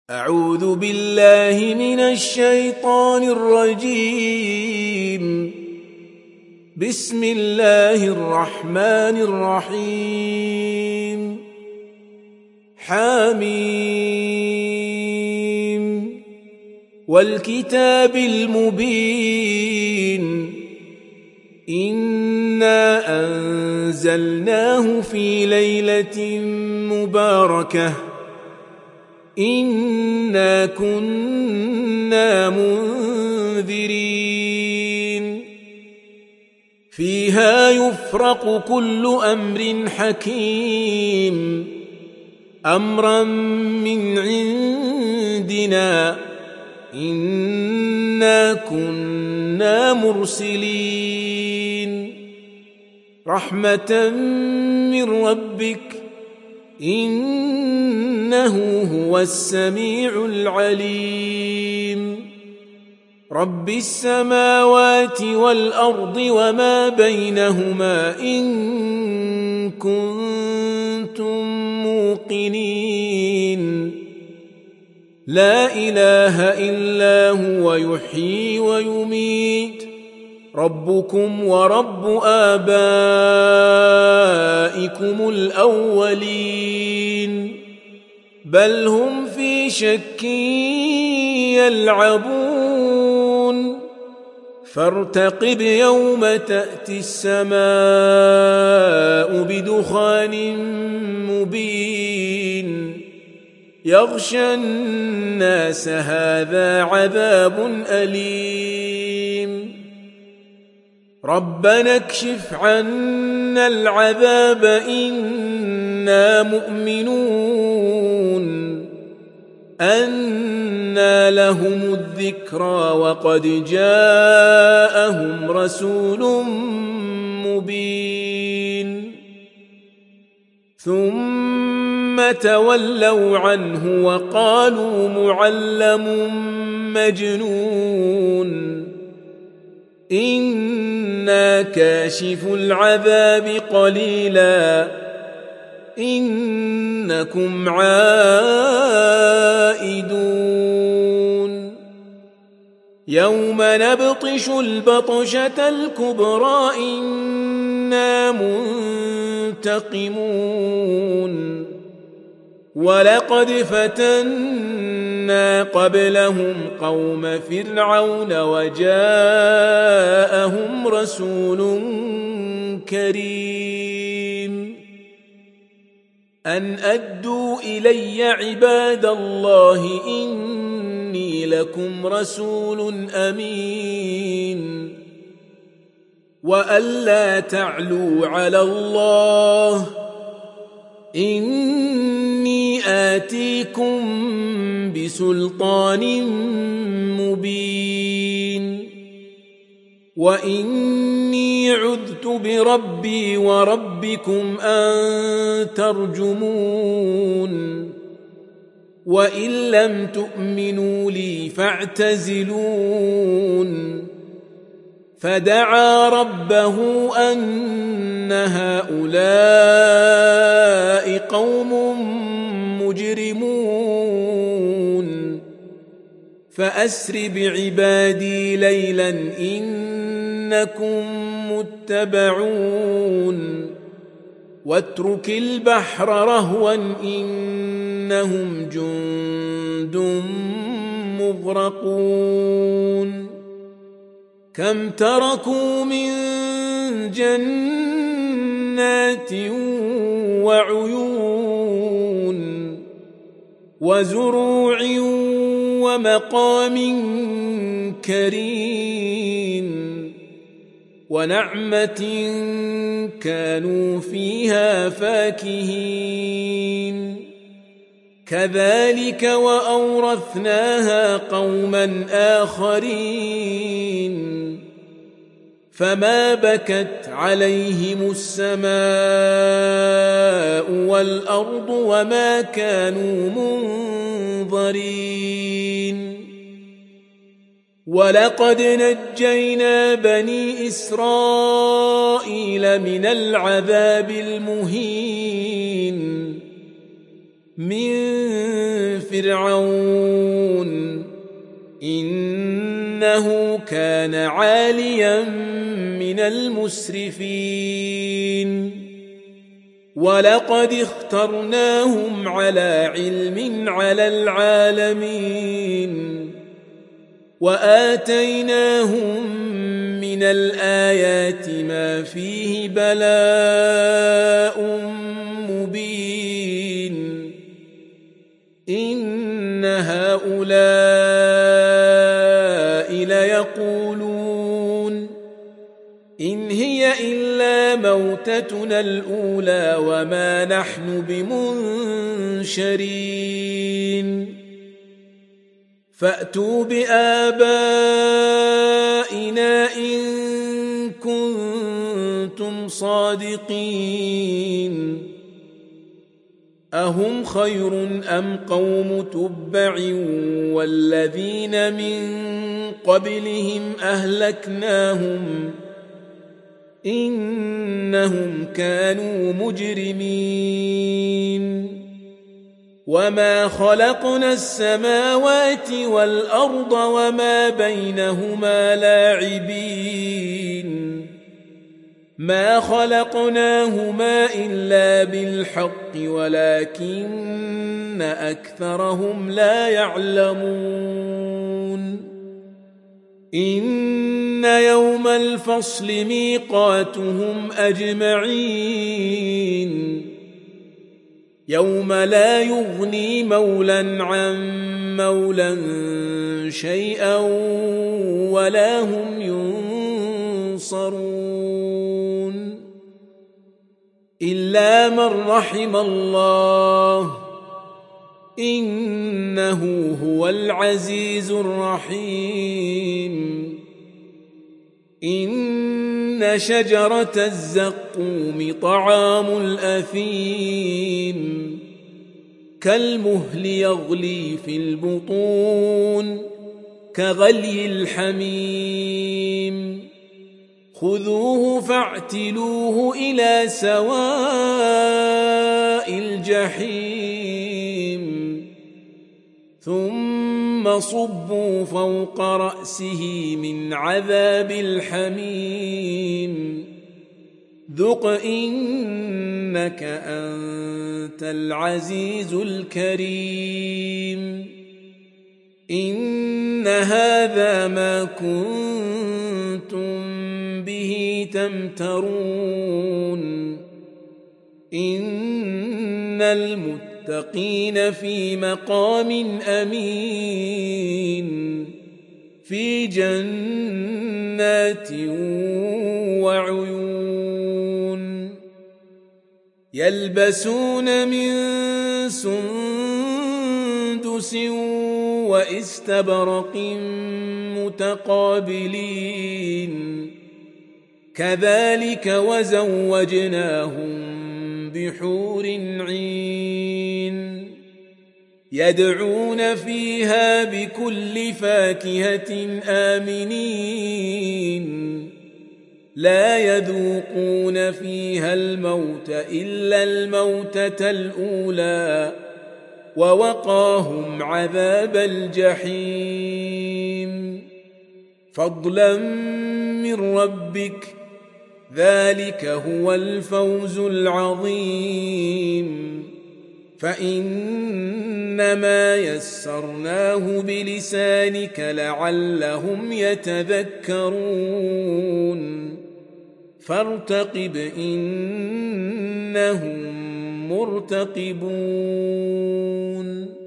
أعوذ بالله من الشيطان الرجيم. بسم الله الرحمن الرحيم. حميم والكتاب المبين. إنا أنزلناه في ليلة مباركة إنا كنا منذرين فيها يفرق كل أمر حكيم أمرا من عندنا إنا كنا مرسلين رحمة من ربك إنه هو السميع العليم رب السماوات والأرض وما بينهما إن كنتم موقنين لا إله إلا هو يحيي ويميت ربكم ورب آبائكم الأولين بل هم في شك يلعبون فارتقب يوم تأتي السماء بدخان مبين يغشى الناس هذا عذاب أليم ربنا اكشف عنا العذاب إنا مؤمنون أنى لهم الذكرى وقد جاءهم رسول مبين ثم تولوا عنه وقالوا معلم مجنون إنا كاشف العذاب قليلا إنكم عائدون يوم نبطش البطشة الكبرى إنا منتقمون ولقد فتنا قبلهم قوم فرعون وجاءهم رسول كريم أن أدوا إلي عباد الله إني لكم رسول أمين وألا تعلوا على الله إني آتيكم بسلطان مبين وإني عذت بربي وربكم أن ترجمون وإن لم تؤمنوا لي فاعتزلون فدعا ربه أن هؤلاء قوم مجرمون فأسر بعبادي ليلا إنكم متبعون واترك البحر رهوا إنهم جند مغرقون كم تركوا من جنات وعيون وزروع ومقام كريم ونعمة كانوا فيها فاكهين كذلك وأورثناها قوما آخرين فما بكت عليهم السماء والأرض وما كانوا منظرين ولقد نجينا بني إسرائيل من العذاب المهين من فرعون إنه كان عاليا من المسرفين ولقد اخترناهم على علم على العالمين وآتيناهم من الآيات ما فيه بلاء مبين إن هؤلاء ليقولون إن هي إلا موتتنا الأولى وما نحن بمنشرين فأتوا بآبائنا إن كنتم صادقين أهم خير أم قوم تبع والذين من قبلهم أهلكناهم إنهم كانوا مجرمين وما خلقنا السماوات والأرض وما بينهما لاعبين ما خلقناهما إلا بالحق ولكن أكثرهم لا يعلمون إن يوم الفصل ميقاتهم أجمعين يوم لا يغني مولا عن مولا شيئا ولا هم ينصرون إلا من رحم الله إنه هو العزيز الرحيم إن شجرة الزقوم طعام الأثيم كالمهل يغلي في البطون كغلي الحميم خذوه فاعتلوه إلى سواء الجحيم ثم صبوا فوق رأسه من عذاب الحميم ذق إنك أنت العزيز الكريم إن هذا ما كنتم به تمترون إن المتقين في مقام أمين في جنات وعيون يلبسون من سندس واستبرق متقابلين كذلك وزوجناهم بحور عين يدعون فيها بكل فاكهة آمنين لا يذوقون فيها الموت إلا الموتة الأولى ووقاهم عذاب الجحيم فضلا من ربك ذلك هو الفوز العظيم فإنما يسرناه بلسانك لعلهم يتذكرون فارتقب إنهم مرتقبون